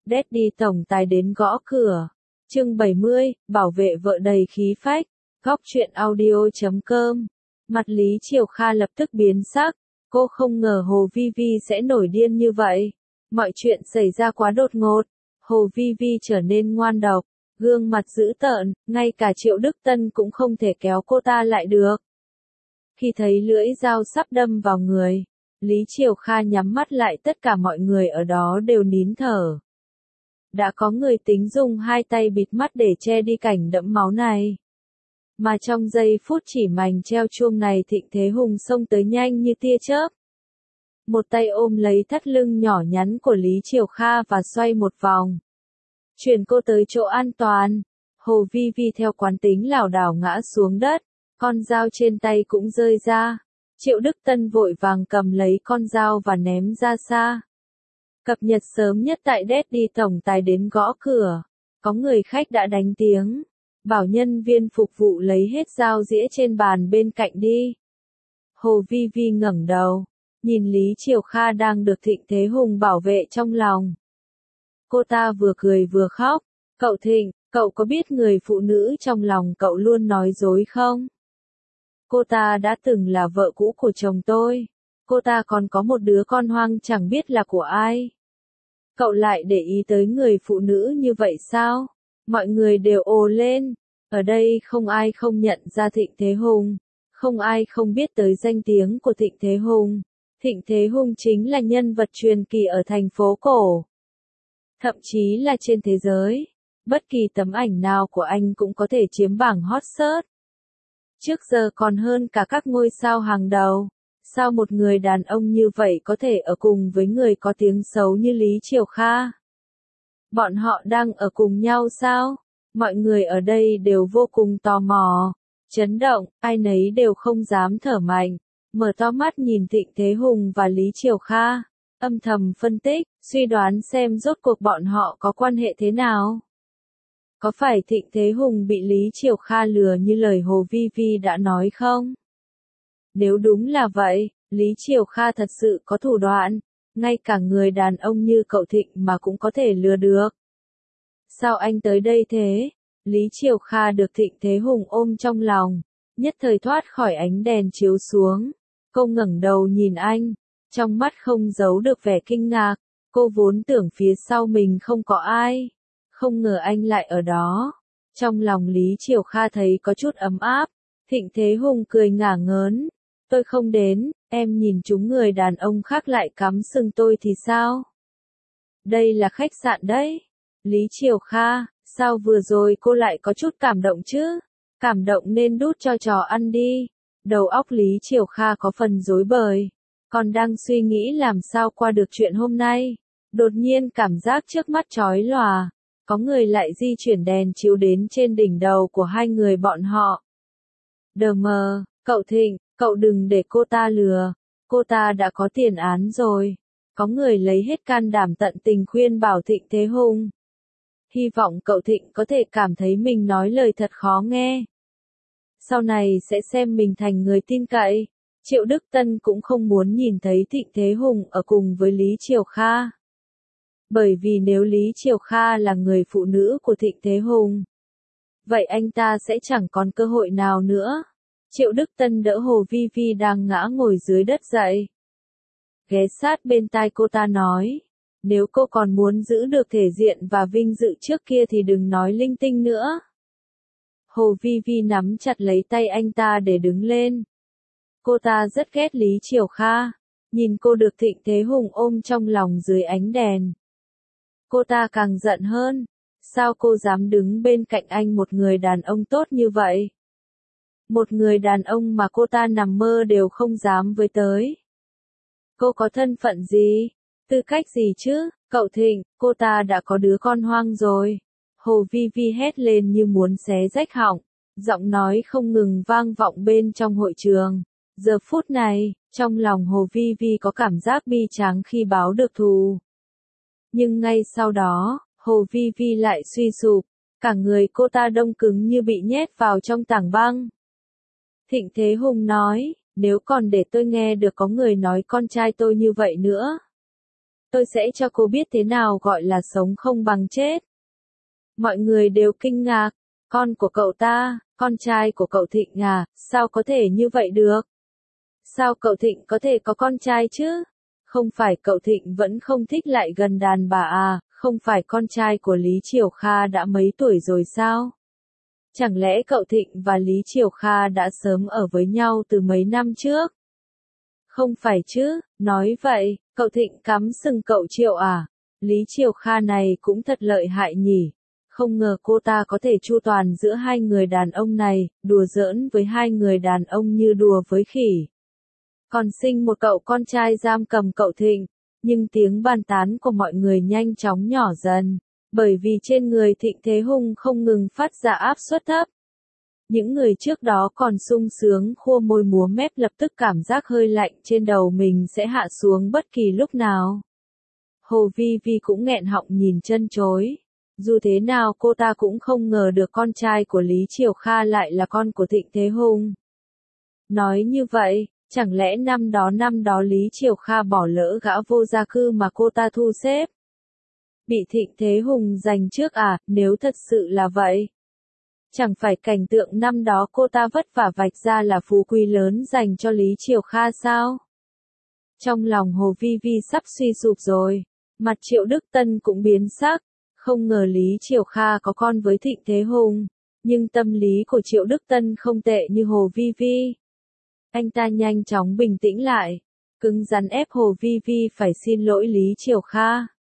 Daddy tổng tài đến gõ cửa. Chương 70, bảo vệ vợ đầy khí phách. Góc truyện audio.com. Mặt Lý Triều Kha lập tức biến sắc. Cô không ngờ Hồ Vi Vi sẽ nổi điên như vậy. Mọi chuyện xảy ra quá đột ngột. Hồ Vi Vi trở nên ngoan độc, gương mặt dữ tợn, ngay cả Triệu Đức Tân cũng không thể kéo cô ta lại được. Khi thấy lưỡi dao sắp đâm vào người, Lý Triều Kha nhắm mắt lại, tất cả mọi người ở đó đều nín thở. Đã có người tính dùng hai tay bịt mắt để che đi cảnh đẫm máu này. Mà trong giây phút chỉ mảnh treo chuông này, Thịnh Thế Hùng xông tới nhanh như tia chớp. Một tay ôm lấy thắt lưng nhỏ nhắn của Lý Triều Kha và xoay một vòng. Chuyển cô tới chỗ an toàn. Hồ Vi Vi theo quán tính lảo đảo ngã xuống đất, con dao trên tay cũng rơi ra. Triệu Đức Tân vội vàng cầm lấy con dao và ném ra xa. Cập nhật sớm nhất tại Daddy tổng tài đến gõ cửa. Có người khách đã đánh tiếng. Bảo nhân viên phục vụ lấy hết dao dĩa trên bàn bên cạnh đi. Hồ Vi Vi ngẩng đầu, nhìn Lý Triều Kha đang được Thịnh Thế Hùng bảo vệ trong lòng. Cô ta vừa cười vừa khóc. Cậu Thịnh, cậu có biết người phụ nữ trong lòng cậu luôn nói dối không? Cô ta đã từng là vợ cũ của chồng tôi. Cô ta còn có một đứa con hoang chẳng biết là của ai. Cậu lại để ý tới người phụ nữ như vậy sao? Mọi người đều ồ lên. Ở đây không ai không nhận ra Thịnh Thế Hùng. Không ai không biết tới danh tiếng của Thịnh Thế Hùng. Thịnh Thế Hùng chính là nhân vật truyền kỳ ở thành phố cổ. Thậm chí là trên thế giới. Bất kỳ tấm ảnh nào của anh cũng có thể chiếm bảng hot search. Trước giờ còn hơn cả các ngôi sao hàng đầu. Sao một người đàn ông như vậy có thể ở cùng với người có tiếng xấu như Lý Triều Kha? Bọn họ đang ở cùng nhau sao? Mọi người ở đây đều vô cùng tò mò, chấn động, ai nấy đều không dám thở mạnh, mở to mắt nhìn Thịnh Thế Hùng và Lý Triều Kha, âm thầm phân tích, suy đoán xem rốt cuộc bọn họ có quan hệ thế nào. Có phải Thịnh Thế Hùng bị Lý Triều Kha lừa như lời Hồ Vi Vi đã nói không? Nếu đúng là vậy, Lý Triều Kha thật sự có thủ đoạn, ngay cả người đàn ông như cậu Thịnh mà cũng có thể lừa được. Sao anh tới đây thế? Lý Triều Kha được Thịnh Thế Hùng ôm trong lòng, nhất thời thoát khỏi ánh đèn chiếu xuống. Cô ngẩng đầu nhìn anh, trong mắt không giấu được vẻ kinh ngạc. Cô vốn tưởng phía sau mình không có ai, không ngờ anh lại ở đó. Trong lòng Lý Triều Kha thấy có chút ấm áp. Thịnh Thế Hùng cười ngả ngớn. Tôi không đến, em nhìn chúng người đàn ông khác lại cắm sừng tôi thì sao? Đây là khách sạn đấy. Lý Triều Kha, sao vừa rồi cô lại có chút cảm động chứ? Cảm động nên đút cho chó ăn đi. Đầu óc Lý Triều Kha có phần rối bời. Còn đang suy nghĩ làm sao qua được chuyện hôm nay. Đột nhiên cảm giác trước mắt chói lòa. Có người lại di chuyển đèn chiếu đến trên đỉnh đầu của hai người bọn họ. Đờ mờ, cậu Thịnh, cậu đừng để cô ta lừa. Cô ta đã có tiền án rồi. Có người lấy hết can đảm tận tình khuyên bảo Thịnh Thế Hùng. Hy vọng cậu Thịnh có thể cảm thấy mình nói lời thật khó nghe. Sau này sẽ xem mình thành người tin cậy. Triệu Đức Tân cũng không muốn nhìn thấy Thịnh Thế Hùng ở cùng với Lý Triều Kha. Bởi vì nếu Lý Triều Kha là người phụ nữ của Thịnh Thế Hùng, vậy anh ta sẽ chẳng còn cơ hội nào nữa. Triệu Đức Tân đỡ Hồ Vi Vi đang ngã ngồi dưới đất dậy. Ghé sát bên tai cô ta nói. Nếu cô còn muốn giữ được thể diện và vinh dự trước kia thì đừng nói linh tinh nữa. Hồ Vi Vi nắm chặt lấy tay anh ta để đứng lên. Cô ta rất ghét Lý Triều Kha. Nhìn cô được Thịnh Thế Hùng ôm trong lòng dưới ánh đèn. Cô ta càng giận hơn. Sao cô dám đứng bên cạnh anh, một người đàn ông tốt như vậy? Một người đàn ông mà cô ta nằm mơ đều không dám với tới. Cô có thân phận gì? Tư cách gì chứ? Cậu Thịnh, cô ta đã có đứa con hoang rồi. Hồ Vi Vi hét lên như muốn xé rách họng. Giọng nói không ngừng vang vọng bên trong hội trường. Giờ phút này, trong lòng Hồ Vi Vi có cảm giác bi tráng khi báo được thù. Nhưng ngay sau đó, Hồ Vi Vi lại suy sụp. Cả người cô ta đông cứng như bị nhét vào trong tảng băng. Thịnh Thế Hùng nói, nếu còn để tôi nghe được có người nói con trai tôi như vậy nữa. Tôi sẽ cho cô biết thế nào gọi là sống không bằng chết. Mọi người đều kinh ngạc. Con của cậu ta, con trai của cậu Thịnh à, sao có thể như vậy được? Sao cậu Thịnh có thể có con trai chứ? Không phải cậu Thịnh vẫn không thích lại gần đàn bà à, không phải con trai của Lý Triều Kha đã mấy tuổi rồi sao? Chẳng lẽ cậu Thịnh và Lý Triều Kha đã sớm ở với nhau từ mấy năm trước? Không phải chứ, nói vậy, cậu Thịnh cắm sừng cậu Triệu à? Lý Triều Kha này cũng thật lợi hại nhỉ. Không ngờ cô ta có thể chu toàn giữa hai người đàn ông này, đùa giỡn với hai người đàn ông như đùa với khỉ. Còn sinh một cậu con trai giam cầm cậu Thịnh, nhưng tiếng bàn tán của mọi người nhanh chóng nhỏ dần, bởi vì trên người Thịnh Thế Hùng không ngừng phát ra áp suất thấp. Những người trước đó còn sung sướng khua môi múa mép lập tức cảm giác hơi lạnh trên đầu mình sẽ hạ xuống bất kỳ lúc nào. Hồ Vi Vi cũng nghẹn họng nhìn chân chối. Dù thế nào cô ta cũng không ngờ được con trai của Lý Triều Kha lại là con của Thịnh Thế Hùng. Nói như vậy, chẳng lẽ năm đó Lý Triều Kha bỏ lỡ gã vô gia cư mà cô ta thu xếp? Bị Thịnh Thế Hùng giành trước à, nếu thật sự là vậy? Chẳng phải cảnh tượng năm đó cô ta vất vả vạch ra là phú quý lớn dành cho Lý Triều Kha sao? Trong lòng Hồ Vi Vi sắp suy sụp rồi, mặt Triệu Đức Tân cũng biến sắc, không ngờ Lý Triều Kha có con với Thịnh Thế Hùng, nhưng tâm lý của Triệu Đức Tân không tệ như Hồ Vi Vi. Anh ta nhanh chóng bình tĩnh lại, cứng rắn ép Hồ Vi Vi phải xin lỗi Lý Triều Kha.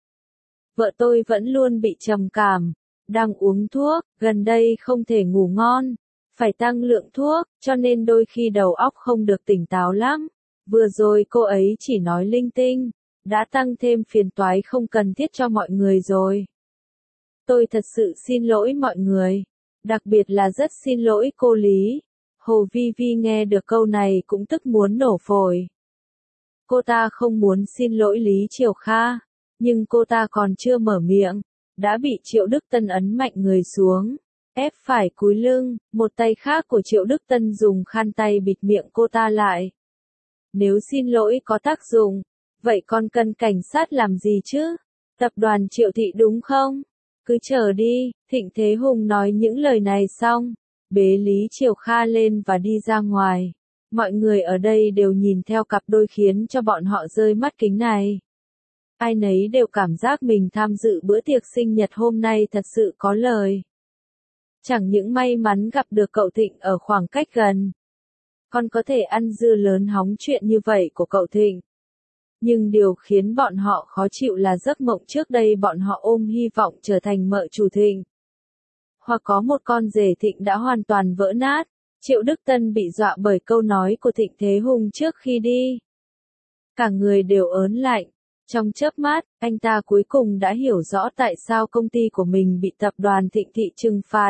Vợ tôi vẫn luôn bị trầm cảm, đang uống thuốc, gần đây không thể ngủ ngon, phải tăng lượng thuốc, cho nên đôi khi đầu óc không được tỉnh táo lắm. Vừa rồi cô ấy chỉ nói linh tinh, đã tăng thêm phiền toái không cần thiết cho mọi người rồi. Tôi thật sự xin lỗi mọi người, đặc biệt là rất xin lỗi cô Lý. Hồ Vi Vi nghe được câu này cũng tức muốn nổ phổi. Cô ta không muốn xin lỗi Lý Triều Kha, nhưng cô ta còn chưa mở miệng, đã bị Triệu Đức Tân ấn mạnh người xuống, ép phải cúi lưng, một tay khác của Triệu Đức Tân dùng khăn tay bịt miệng cô ta lại. Nếu xin lỗi có tác dụng, vậy còn cần cảnh sát làm gì chứ? Tập đoàn Triệu Thị đúng không? Cứ chờ đi. Thịnh Thế Hùng nói những lời này xong, bế Lý Triều Kha lên và đi ra ngoài. Mọi người ở đây đều nhìn theo cặp đôi khiến cho bọn họ rơi mắt kính này. Ai nấy đều cảm giác mình tham dự bữa tiệc sinh nhật hôm nay thật sự có lời. Chẳng những may mắn gặp được cậu Thịnh ở khoảng cách gần, còn có thể ăn dưa lớn hóng chuyện như vậy của cậu Thịnh. Nhưng điều khiến bọn họ khó chịu là giấc mộng trước đây bọn họ ôm hy vọng trở thành mợ chủ Thịnh. Hoặc có một con rể Thịnh đã hoàn toàn vỡ nát. Triệu Đức Tân bị dọa bởi câu nói của Thịnh Thế Hùng trước khi đi. Cả người đều ớn lạnh. Trong chớp mắt, anh ta cuối cùng đã hiểu rõ tại sao công ty của mình bị tập đoàn Thịnh Thị trừng phạt.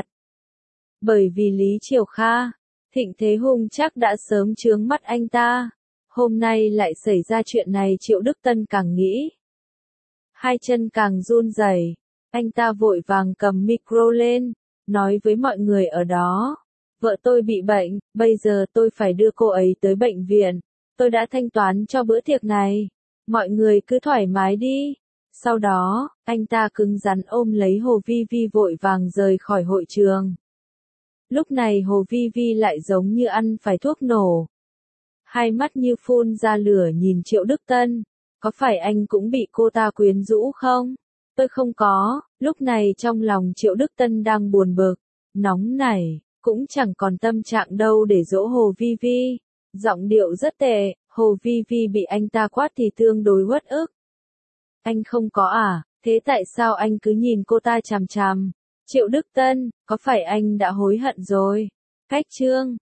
Bởi vì Lý Triều Kha, Thịnh Thế Hùng chắc đã sớm chướng mắt anh ta. Hôm nay lại xảy ra chuyện này Triệu Đức Tân càng nghĩ. Hai chân càng run rẩy, anh ta vội vàng cầm micro lên, nói với mọi người ở đó. Vợ tôi bị bệnh, bây giờ tôi phải đưa cô ấy tới bệnh viện. Tôi đã thanh toán cho bữa tiệc này. Mọi người cứ thoải mái đi. Sau đó, anh ta cứng rắn ôm lấy Hồ Vi Vi vội vàng rời khỏi hội trường. Lúc này Hồ Vi Vi lại giống như ăn phải thuốc nổ. Hai mắt như phun ra lửa nhìn Triệu Đức Tân. Có phải anh cũng bị cô ta quyến rũ không? Tôi không có. Lúc này trong lòng Triệu Đức Tân đang buồn bực, nóng nảy, cũng chẳng còn tâm trạng đâu để dỗ Hồ Vi Vi. Giọng điệu rất tệ, Hồ Vi Vi bị anh ta quát thì tương đối uất ức. Anh không có à, thế tại sao anh cứ nhìn cô ta chằm chằm? Triệu Đức Tân, có phải anh đã hối hận rồi? Cách chương